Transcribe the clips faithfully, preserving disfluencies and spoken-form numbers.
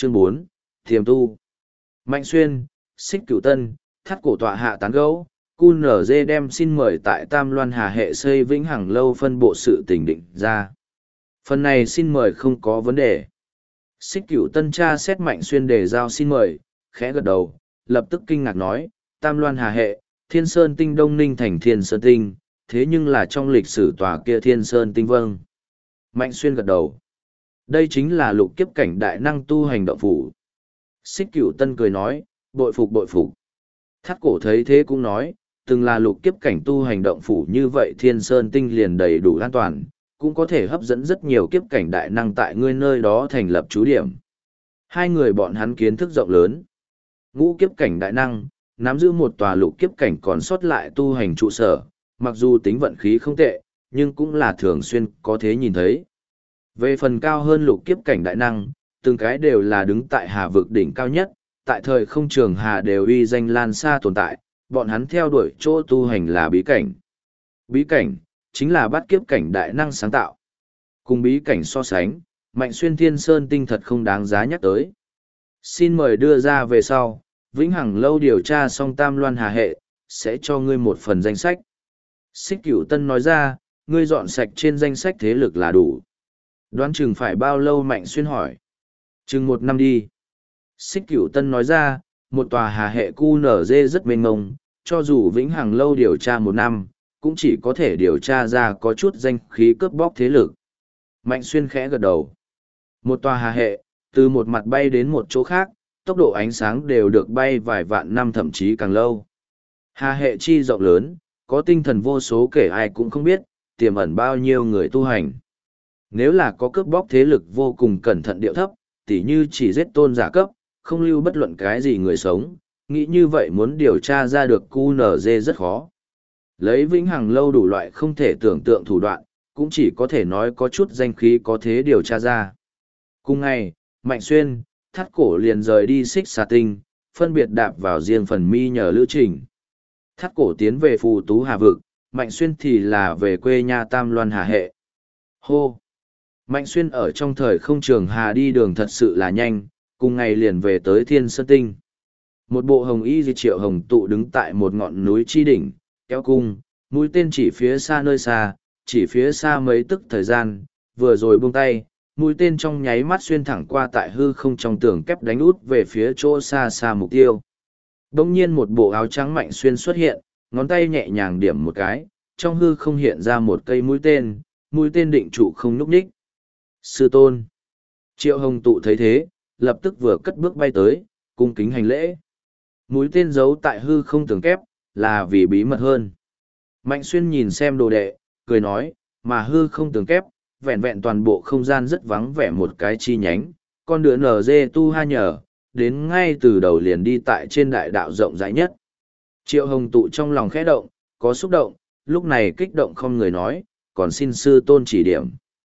Chương bốn, Thiềm tu. Mạnh Xuyên, Xích Cửu Tân, Thắt cổ tọa hạ tán gẫu, cu nở dê đem xin mời tại Tam Loan Hà hệ xây Vĩnh Hằng lâu phân bộ sự tỉnh định ra. Phần này xin mời không có vấn đề. Xích Cửu Tân tra xét Mạnh Xuyên đề giao xin mời, khẽ gật đầu, lập tức kinh ngạc nói, Tam Loan Hà hệ, Thiên Sơn Tinh Đông Ninh thành Thiên Sơn Tinh, thế nhưng là trong lịch sử tòa kia Thiên Sơn Tinh vâng. Mạnh Xuyên gật đầu. Đây chính là lục kiếp cảnh đại năng tu hành động phủ. Xích Cửu Tân cười nói, bội phục bội phục. Thắt cổ thấy thế cũng nói, từng là lục kiếp cảnh tu hành động phủ như vậy Thiên Sơn Tinh liền đầy đủ an toàn, cũng có thể hấp dẫn rất nhiều kiếp cảnh đại năng tại ngươi nơi đó thành lập trú điểm. Hai người bọn hắn kiến thức rộng lớn. Ngũ kiếp cảnh đại năng, nắm giữ một tòa lục kiếp cảnh còn sót lại tu hành trụ sở, mặc dù tính vận khí không tệ, nhưng cũng là thường xuyên có thế nhìn thấy. Về phần cao hơn lục kiếp cảnh đại năng, từng cái đều là đứng tại hà vực đỉnh cao nhất, tại thời không trường hà đều uy danh lan xa tồn tại, bọn hắn theo đuổi chỗ tu hành là bí cảnh. Bí cảnh, chính là bát kiếp cảnh đại năng sáng tạo. Cùng bí cảnh so sánh, Mạnh Xuyên Thiên Sơn Tinh thật không đáng giá nhắc tới. Xin mời đưa ra về sau, Vĩnh Hằng lâu điều tra xong Tam Loan Hà hệ, sẽ cho ngươi một phần danh sách. Xích Cửu Tân nói ra, ngươi dọn sạch trên danh sách thế lực là đủ. Đoán chừng phải bao lâu? Mạnh Xuyên hỏi. Chừng một năm đi. Xích Cửu Tân nói ra, một tòa hà hệ cu nở dê rất mênh mông, cho dù Vĩnh Hằng lâu điều tra một năm, cũng chỉ có thể điều tra ra có chút danh khí cướp bóc thế lực. Mạnh Xuyên khẽ gật đầu. Một tòa hà hệ, từ một mặt bay đến một chỗ khác, tốc độ ánh sáng đều được bay vài vạn năm thậm chí càng lâu. Hà hệ chi rộng lớn, có tinh thần vô số kể ai cũng không biết, tiềm ẩn bao nhiêu người tu hành. Nếu là có cướp bóc thế lực vô cùng cẩn thận điệu thấp, tỉ như chỉ giết tôn giả cấp, không lưu bất luận cái gì người sống, nghĩ như vậy muốn điều tra ra được cu nở dê rất khó. Lấy Vĩnh Hằng lâu đủ loại không thể tưởng tượng thủ đoạn, cũng chỉ có thể nói có chút danh khí có thế điều tra ra. Cùng ngày, Mạnh Xuyên, Thắt cổ liền rời đi Xích Xà Tinh, phân biệt đạp vào riêng phần mi nhờ lữ trình. Thắt cổ tiến về Phù Tú Hà Vực, Mạnh Xuyên thì là về quê nhà Tam Loan Hà hệ. Hô! Mạnh Xuyên ở trong thời không trường hà đi đường thật sự là nhanh, cùng ngày liền về tới Thiên Sơn Tinh. Một bộ hồng y di triệu hồng tụ đứng tại một ngọn núi chi đỉnh, kéo cung, mũi tên chỉ phía xa nơi xa, chỉ phía xa mấy tức thời gian, vừa rồi buông tay, mũi tên trong nháy mắt xuyên thẳng qua tại hư không trong tường kép đánh út về phía chỗ xa xa mục tiêu. Đông nhiên một bộ áo trắng Mạnh Xuyên xuất hiện, ngón tay nhẹ nhàng điểm một cái, trong hư không hiện ra một cây mũi tên, mũi tên định trụ không nhúc nhích. Sư tôn. Triệu hồng tụ thấy thế, lập tức vừa cất bước bay tới, cung kính hành lễ. Mũi tên giấu tại hư không tường kép, là vì bí mật hơn. Mạnh Xuyên nhìn xem đồ đệ, cười nói, mà hư không tường kép, vẹn vẹn toàn bộ không gian rất vắng vẻ một cái chi nhánh, con đứa nở dê tu ha nhờ, đến ngay từ đầu liền đi tại trên đại đạo rộng rãi nhất. Triệu hồng tụ trong lòng khẽ động, có xúc động, lúc này kích động không người nói, còn xin sư tôn chỉ điểm.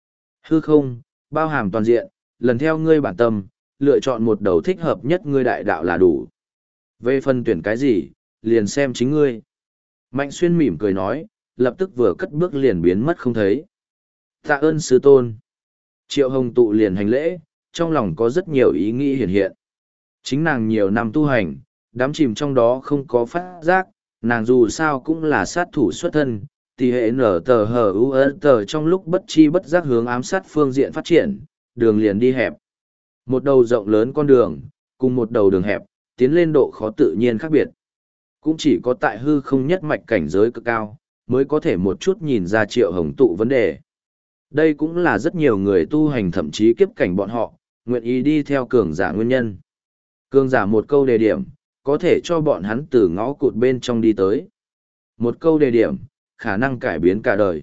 Hư không, bao hàm toàn diện, lần theo ngươi bản tâm, lựa chọn một đầu thích hợp nhất ngươi đại đạo là đủ. Về phần tuyển cái gì, liền xem chính ngươi. Mạnh Xuyên mỉm cười nói, lập tức vừa cất bước liền biến mất không thấy. Tạ ơn sư tôn. Triệu hồng tụ liền hành lễ, trong lòng có rất nhiều ý nghĩ hiện hiện. Chính nàng nhiều năm tu hành, đắm chìm trong đó không có phát giác, nàng dù sao cũng là sát thủ xuất thân, tỷ hệ nở tờ hờ u tờ trong lúc bất chi bất giác hướng ám sát phương diện phát triển, đường liền đi hẹp. Một đầu rộng lớn con đường, cùng một đầu đường hẹp, tiến lên độ khó tự nhiên khác biệt. Cũng chỉ có tại hư không nhất mạch cảnh giới cực cao, mới có thể một chút nhìn ra Triệu hồng tụ vấn đề. Đây cũng là rất nhiều người tu hành thậm chí kiếp cảnh bọn họ, nguyện ý đi theo cường giả nguyên nhân. Cường giả một câu đề điểm, có thể cho bọn hắn từ ngõ cụt bên trong đi tới. Một câu đề điểm, khả năng cải biến cả đời.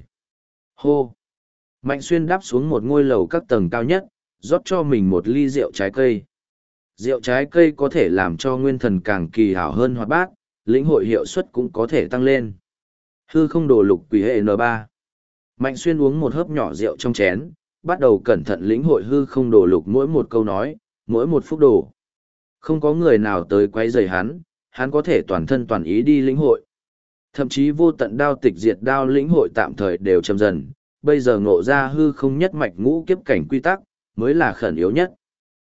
Hô! Mạnh Xuyên đáp xuống một ngôi lầu các tầng cao nhất, rót cho mình một ly rượu trái cây. Rượu trái cây có thể làm cho nguyên thần càng kỳ hảo hơn hoạt bát, lĩnh hội hiệu suất cũng có thể tăng lên. Hư không đồ lục quỷ hệ en ba. Mạnh Xuyên uống một hớp nhỏ rượu trong chén, bắt đầu cẩn thận lĩnh hội hư không đồ lục mỗi một câu nói, mỗi một phút đồ. Không có người nào tới quấy rầy hắn, hắn có thể toàn thân toàn ý đi lĩnh hội. Thậm chí vô tận đao tịch diệt đao lĩnh hội tạm thời đều chậm dần, bây giờ ngộ ra hư không nhất mạch ngũ kiếp cảnh quy tắc, mới là khẩn yếu nhất.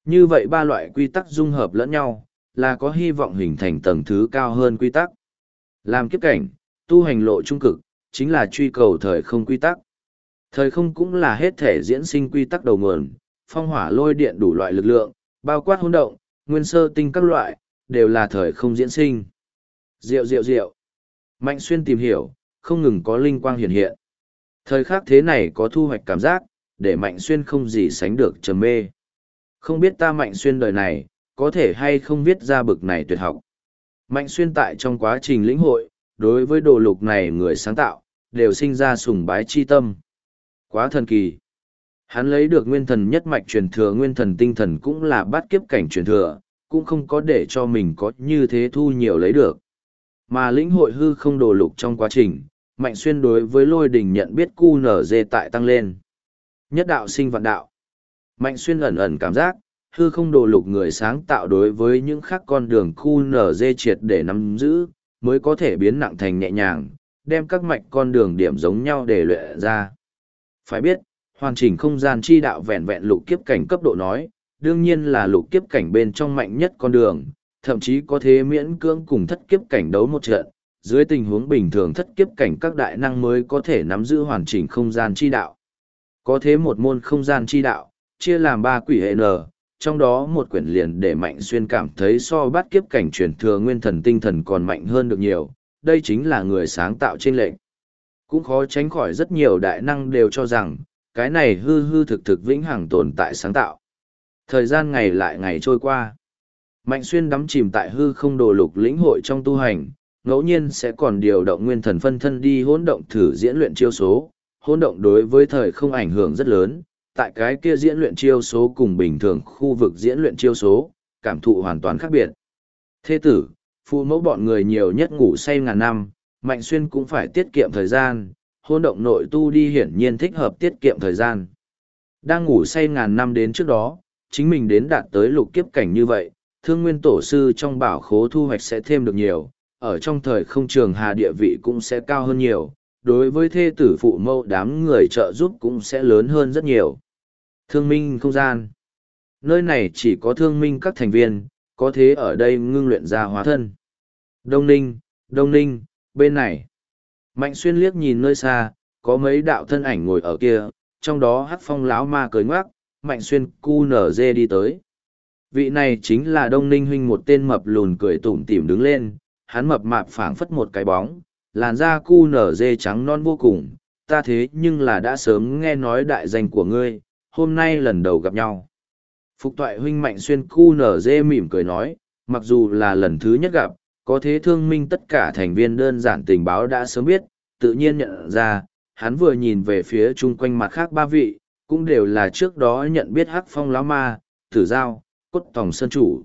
Như vậy ba loại quy tắc dung hợp lẫn nhau, là có hy vọng hình thành tầng thứ cao hơn quy tắc. Làm kiếp cảnh, tu hành lộ trung cực, chính là truy cầu thời không quy tắc. Thời không cũng là hết thể diễn sinh quy tắc đầu nguồn, phong hỏa lôi điện đủ loại lực lượng, bao quát hỗn động, nguyên sơ tinh các loại, đều là thời không diễn sinh. Diệu diệu diệu. Mạnh Xuyên tìm hiểu, không ngừng có linh quang hiện hiện. Thời khắc thế này có thu hoạch cảm giác, để Mạnh Xuyên không gì sánh được trầm mê. Không biết ta Mạnh Xuyên đời này, có thể hay không viết ra bực này tuyệt học. Mạnh Xuyên tại trong quá trình lĩnh hội, đối với đồ lục này người sáng tạo, đều sinh ra sùng bái chi tâm. Quá thần kỳ. Hắn lấy được nguyên thần nhất mạch truyền thừa, nguyên thần tinh thần cũng là bát kiếp cảnh truyền thừa, cũng không có để cho mình có như thế thu nhiều lấy được. Mà lĩnh hội hư không đồ lục trong quá trình, Mạnh Xuyên đối với lôi đình nhận biết cu nở dê tại tăng lên. Nhất đạo sinh vạn đạo. Mạnh Xuyên ẩn ẩn cảm giác, hư không đồ lục người sáng tạo đối với những khác con đường cu nở dê triệt để nắm giữ, mới có thể biến nặng thành nhẹ nhàng, đem các mạch con đường điểm giống nhau để luyện ra. Phải biết, hoàn chỉnh không gian chi đạo vẹn vẹn lục kiếp cảnh cấp độ nói, đương nhiên là lục kiếp cảnh bên trong mạnh nhất con đường, thậm chí có thế miễn cưỡng cùng thất kiếp cảnh đấu một trận, dưới tình huống bình thường thất kiếp cảnh các đại năng mới có thể nắm giữ hoàn chỉnh không gian chi đạo. Có thế một môn không gian chi đạo, chia làm ba quỷ hệ n, trong đó một quyển liền để Mạnh Xuyên cảm thấy so bát kiếp cảnh truyền thừa nguyên thần tinh thần còn mạnh hơn được nhiều, đây chính là người sáng tạo trên lệnh. Cũng khó tránh khỏi rất nhiều đại năng đều cho rằng, cái này hư hư thực thực vĩnh hằng tồn tại sáng tạo. Thời gian ngày lại ngày trôi qua. Mạnh Xuyên đắm chìm tại hư không đồ lục lĩnh hội trong tu hành, ngẫu nhiên sẽ còn điều động nguyên thần phân thân đi hỗn động thử diễn luyện chiêu số. Hỗn động đối với thời không ảnh hưởng rất lớn, tại cái kia diễn luyện chiêu số cùng bình thường khu vực diễn luyện chiêu số, cảm thụ hoàn toàn khác biệt. Thế tử, phụ mẫu bọn người nhiều nhất ngủ say ngàn năm, Mạnh Xuyên cũng phải tiết kiệm thời gian, hỗn động nội tu đi hiển nhiên thích hợp tiết kiệm thời gian. Đang ngủ say ngàn năm đến trước đó, chính mình đến đạt tới lục kiếp cảnh như vậy, thương nguyên tổ sư trong bảo khố thu hoạch sẽ thêm được nhiều, ở trong thời không trường hà địa vị cũng sẽ cao hơn nhiều, đối với thê tử phụ mẫu đám người trợ giúp cũng sẽ lớn hơn rất nhiều. Thương minh không gian. Nơi này chỉ có thương minh các thành viên, có thế ở đây ngưng luyện ra hóa thân. Đông Ninh, Đông Ninh, bên này. Mạnh Xuyên liếc nhìn nơi xa, có mấy đạo thân ảnh ngồi ở kia, trong đó Hắc Phong lão ma cười ngoác, Mạnh Xuyên cu nở dê đi tới. Vị này chính là Đông Ninh huynh, một tên mập lùn cười tủm tỉm đứng lên, hắn mập mạp phảng phất một cái bóng, làn da cu nở dê trắng non vô cùng, ta thế nhưng là đã sớm nghe nói đại danh của ngươi, hôm nay lần đầu gặp nhau. Phục toại huynh Mạnh Xuyên cu nở dê mỉm cười nói, mặc dù là lần thứ nhất gặp, có thế thương minh tất cả thành viên đơn giản tình báo đã sớm biết, tự nhiên nhận ra, hắn vừa nhìn về phía chung quanh mặt khác ba vị, cũng đều là trước đó nhận biết Hắc Phong lão ma, Tử Giao, Cốt Tòng Sơn Chủ.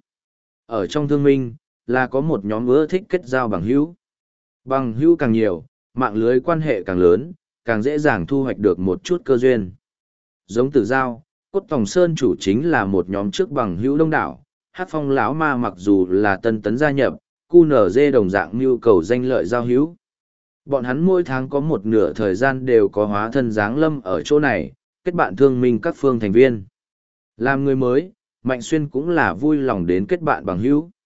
Ở trong thương minh, là có một nhóm ưa thích kết giao bằng hữu. Bằng hữu càng nhiều, mạng lưới quan hệ càng lớn, càng dễ dàng thu hoạch được một chút cơ duyên. Giống Tử Giao, Cốt Tòng Sơn Chủ chính là một nhóm trước bằng hữu đông đảo, Hắc Phong lão ma mặc dù là tân tấn gia nhập, cu nở dê đồng dạng nhu cầu danh lợi giao hữu. Bọn hắn mỗi tháng có một nửa thời gian đều có hóa thân giáng lâm ở chỗ này, kết bạn thương minh các phương thành viên. Làm người mới, Mạnh Xuyên cũng là vui lòng đến kết bạn bằng hữu.